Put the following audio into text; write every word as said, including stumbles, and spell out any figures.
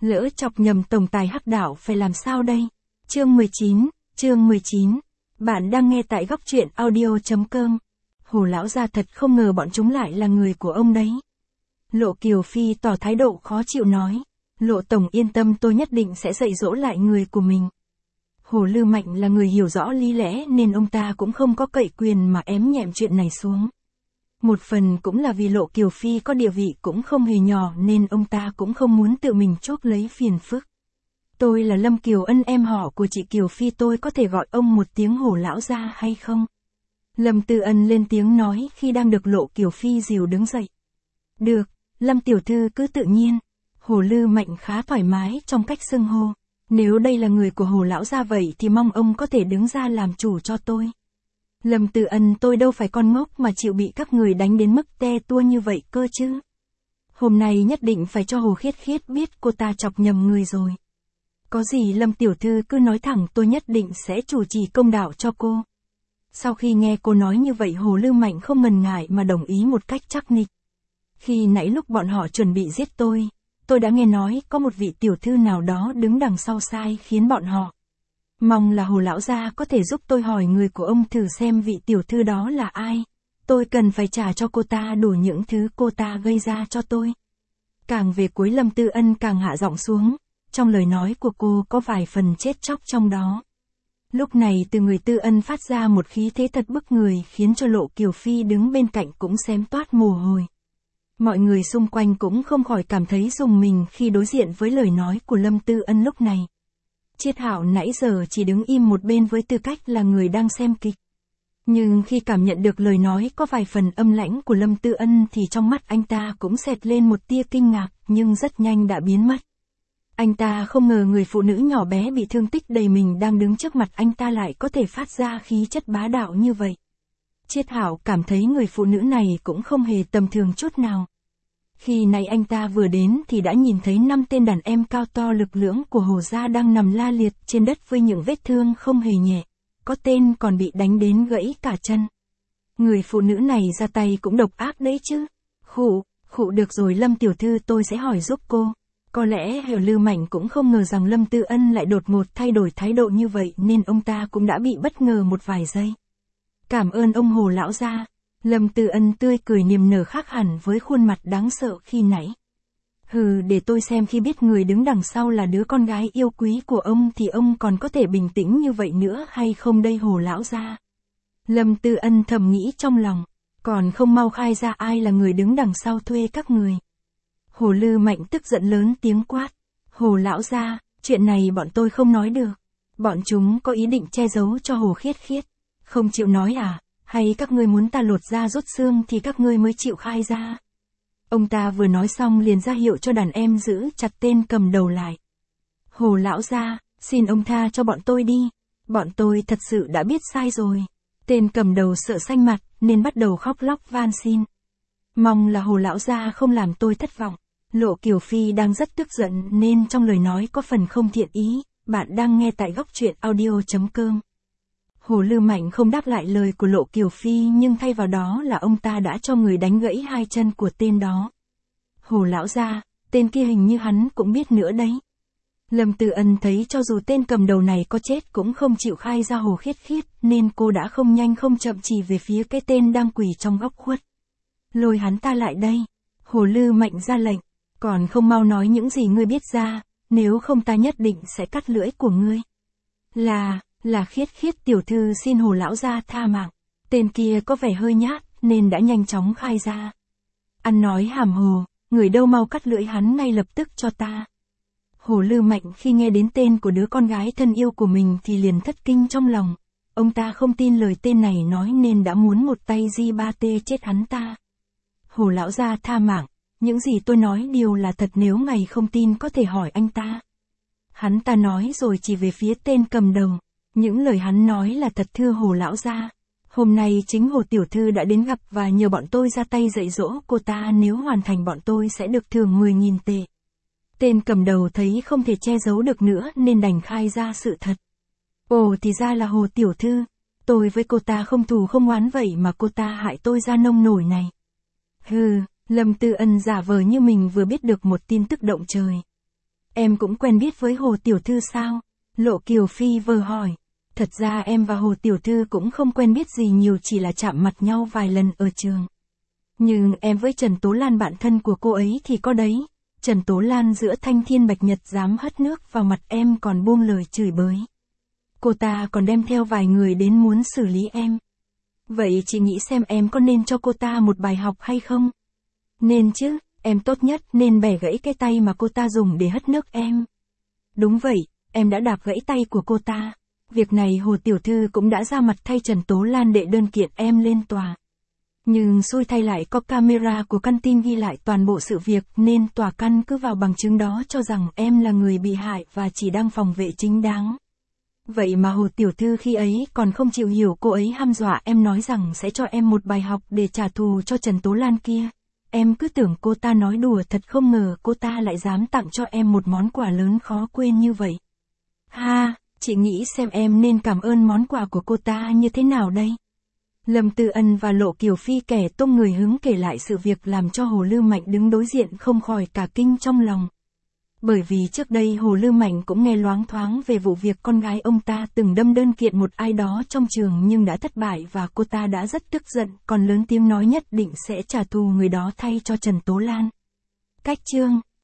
Lỡ chọc nhầm tổng tài hắc đạo phải làm sao đây? Chương mười chín, chương mười chín. Bạn đang nghe tại góc truyện audio chấm com. Hồ lão gia thật không ngờ bọn chúng lại là người của ông đấy. Lộ Kiều Phi tỏ thái độ khó chịu nói. Lộ tổng yên tâm, tôi nhất định sẽ dạy dỗ lại người của mình. Hồ Lư Mạnh là người hiểu rõ lý lẽ nên ông ta cũng không có cậy quyền mà ém nhẹm chuyện này xuống. Một phần cũng là vì Lộ Kiều Phi có địa vị cũng không hề nhỏ nên ông ta cũng không muốn tự mình chuốc lấy phiền phức. Tôi là Lâm Kiều Ân, em họ của chị Kiều Phi, tôi có thể gọi ông một tiếng Hồ lão gia hay không? Lâm Tư Ân lên tiếng nói khi đang được Lộ Kiều Phi dìu đứng dậy. Được, Lâm tiểu thư cứ tự nhiên. Hồ Lư Mạnh khá thoải mái trong cách xưng hô. Nếu đây là người của Hồ lão gia vậy thì mong ông có thể đứng ra làm chủ cho tôi. Lâm Tư Ân, tôi đâu phải con ngốc mà chịu bị các người đánh đến mức te tua như vậy cơ chứ. Hôm nay nhất định phải cho Hồ Khiết Khiết biết cô ta chọc nhầm người rồi. Có gì Lâm tiểu thư cứ nói thẳng, tôi nhất định sẽ chủ trì công đạo cho cô. Sau khi nghe cô nói như vậy, Hồ Lư Mạnh không ngần ngại mà đồng ý một cách chắc nịch. Khi nãy lúc bọn họ chuẩn bị giết tôi, tôi đã nghe nói có một vị tiểu thư nào đó đứng đằng sau sai khiến bọn họ. Mong là Hồ lão gia có thể giúp tôi hỏi người của ông thử xem vị tiểu thư đó là ai. Tôi cần phải trả cho cô ta đủ những thứ cô ta gây ra cho tôi. Càng về cuối Lâm Tư Ân càng hạ giọng xuống. Trong lời nói của cô có vài phần chết chóc trong đó. Lúc này từ người Tư Ân phát ra một khí thế thật bức người khiến cho Lộ Kiều Phi đứng bên cạnh cũng xém toát mồ hôi. Mọi người xung quanh cũng không khỏi cảm thấy rùng mình khi đối diện với lời nói của Lâm Tư Ân lúc này. Triết Hạo nãy giờ chỉ đứng im một bên với tư cách là người đang xem kịch. Nhưng khi cảm nhận được lời nói có vài phần âm lãnh của Lâm Tư Ân thì trong mắt anh ta cũng xẹt lên một tia kinh ngạc nhưng rất nhanh đã biến mất. Anh ta không ngờ người phụ nữ nhỏ bé bị thương tích đầy mình đang đứng trước mặt anh ta lại có thể phát ra khí chất bá đạo như vậy. Triết Hạo cảm thấy người phụ nữ này cũng không hề tầm thường chút nào. Khi nãy anh ta vừa đến thì đã nhìn thấy năm tên đàn em cao to lực lưỡng của Hồ gia đang nằm la liệt trên đất với những vết thương không hề nhẹ, có tên còn bị đánh đến gãy cả chân. Người phụ nữ này ra tay cũng độc ác đấy chứ. Khụ, khụ được rồi Lâm tiểu thư, tôi sẽ hỏi giúp cô. Có lẽ Hồ Lư Mạnh cũng không ngờ rằng Lâm Tư Ân lại đột ngột thay đổi thái độ như vậy nên ông ta cũng đã bị bất ngờ một vài giây. Cảm ơn ông Hồ lão gia. Lâm Tư Ân tươi cười niềm nở khác hẳn với khuôn mặt đáng sợ khi nãy. Hừ, để tôi xem khi biết người đứng đằng sau là đứa con gái yêu quý của ông thì ông còn có thể bình tĩnh như vậy nữa hay không đây Hồ lão gia. Lâm Tư Ân thầm nghĩ trong lòng, còn không mau khai ra ai là người đứng đằng sau thuê các người. Hồ Lư Mạnh tức giận lớn tiếng quát. Hồ lão gia, chuyện này bọn tôi không nói được. Bọn chúng có ý định che giấu cho Hồ Khiết Khiết. Không chịu nói à? Hay các ngươi muốn ta lột da rút xương thì các ngươi mới chịu khai ra? Ông ta vừa nói xong liền ra hiệu cho đàn em giữ chặt tên cầm đầu lại. Hồ lão gia, xin ông tha cho bọn tôi đi. Bọn tôi thật sự đã biết sai rồi. Tên cầm đầu sợ xanh mặt nên bắt đầu khóc lóc van xin. Mong là Hồ lão gia không làm tôi thất vọng. Lộ Kiều Phi đang rất tức giận nên trong lời nói có phần không thiện ý. Bạn đang nghe tại góc truyện audio chấm com. Hồ Lư Mạnh không đáp lại lời của Lộ Kiều Phi nhưng thay vào đó là ông ta đã cho người đánh gãy hai chân của tên đó. Hồ lão gia, tên kia hình như hắn cũng biết nữa đấy. Lâm Tư Ân thấy cho dù tên cầm đầu này có chết cũng không chịu khai ra Hồ Khiết Khiết nên cô đã không nhanh không chậm chỉ về phía cái tên đang quỳ trong góc khuất. Lôi hắn ta lại đây. Hồ Lư Mạnh ra lệnh. Còn không mau nói những gì ngươi biết ra, nếu không ta nhất định sẽ cắt lưỡi của ngươi. Là, là Khiết Khiết tiểu thư xin Hồ lão gia tha mạng. Tên kia có vẻ hơi nhát, nên đã nhanh chóng khai ra. Ăn nói hàm hồ, người đâu mau cắt lưỡi hắn ngay lập tức cho ta. Hồ Lư Mạnh khi nghe đến tên của đứa con gái thân yêu của mình thì liền thất kinh trong lòng. Ông ta không tin lời tên này nói nên đã muốn một tay di ba tê chết hắn ta. Hồ lão gia tha mạng. Những gì tôi nói đều là thật, nếu mày không tin có thể hỏi anh ta. Hắn ta nói rồi chỉ về phía tên cầm đầu. Những lời hắn nói là thật thưa Hồ lão gia. Hôm nay chính Hồ tiểu thư đã đến gặp và nhờ bọn tôi ra tay dạy dỗ cô ta, nếu hoàn thành bọn tôi sẽ được thưởng mười nghìn tệ. Tên cầm đầu thấy không thể che giấu được nữa nên đành khai ra sự thật. Ồ, thì ra là Hồ tiểu thư. Tôi với cô ta không thù không oán vậy mà cô ta hại tôi ra nông nổi này. Hừ. Lâm Tư Ân giả vờ như mình vừa biết được một tin tức động trời. em cũng quen biết với Hồ Tiểu Thư sao? Lộ Kiều Phi vừa hỏi. Thật ra em và Hồ Tiểu Thư cũng không quen biết gì nhiều, chỉ là chạm mặt nhau vài lần ở trường. Nhưng em với Trần Tố Lan bạn thân của cô ấy thì có đấy. Trần Tố Lan giữa thanh thiên bạch nhật dám hất nước vào mặt em còn buông lời chửi bới. Cô ta còn đem theo vài người đến muốn xử lý em. Vậy chị nghĩ xem em có nên cho cô ta một bài học hay không? Nên chứ, em tốt nhất nên bẻ gãy cái tay mà cô ta dùng để hất nước em. Đúng vậy, em đã đạp gãy tay của cô ta. Việc này Hồ Tiểu Thư cũng đã ra mặt thay Trần Tố Lan đệ đơn kiện em lên tòa. Nhưng xui thay lại có camera của căn tin ghi lại toàn bộ sự việc nên tòa căn cứ vào bằng chứng đó cho rằng em là người bị hại và chỉ đang phòng vệ chính đáng. Vậy mà Hồ Tiểu Thư khi ấy còn không chịu hiểu, cô ấy hăm dọa em nói rằng sẽ cho em một bài học để trả thù cho Trần Tố Lan kia. Em cứ tưởng cô ta nói đùa, thật không ngờ cô ta lại dám tặng cho em một món quà lớn khó quên như vậy. Ha, chị nghĩ xem em nên cảm ơn món quà của cô ta như thế nào đây? Lâm Tư Ân và Lộ Kiều Phi kẻ tung người hứng kể lại sự việc làm cho Hồ Lư Mạnh đứng đối diện không khỏi cả kinh trong lòng. Bởi vì trước đây Hồ Lư Mạnh cũng nghe loáng thoáng về vụ việc con gái ông ta từng đâm đơn kiện một ai đó trong trường nhưng đã thất bại và cô ta đã rất tức giận, còn lớn tiếng nói nhất định sẽ trả thù người đó thay cho Trần Tố Lan. Cách chương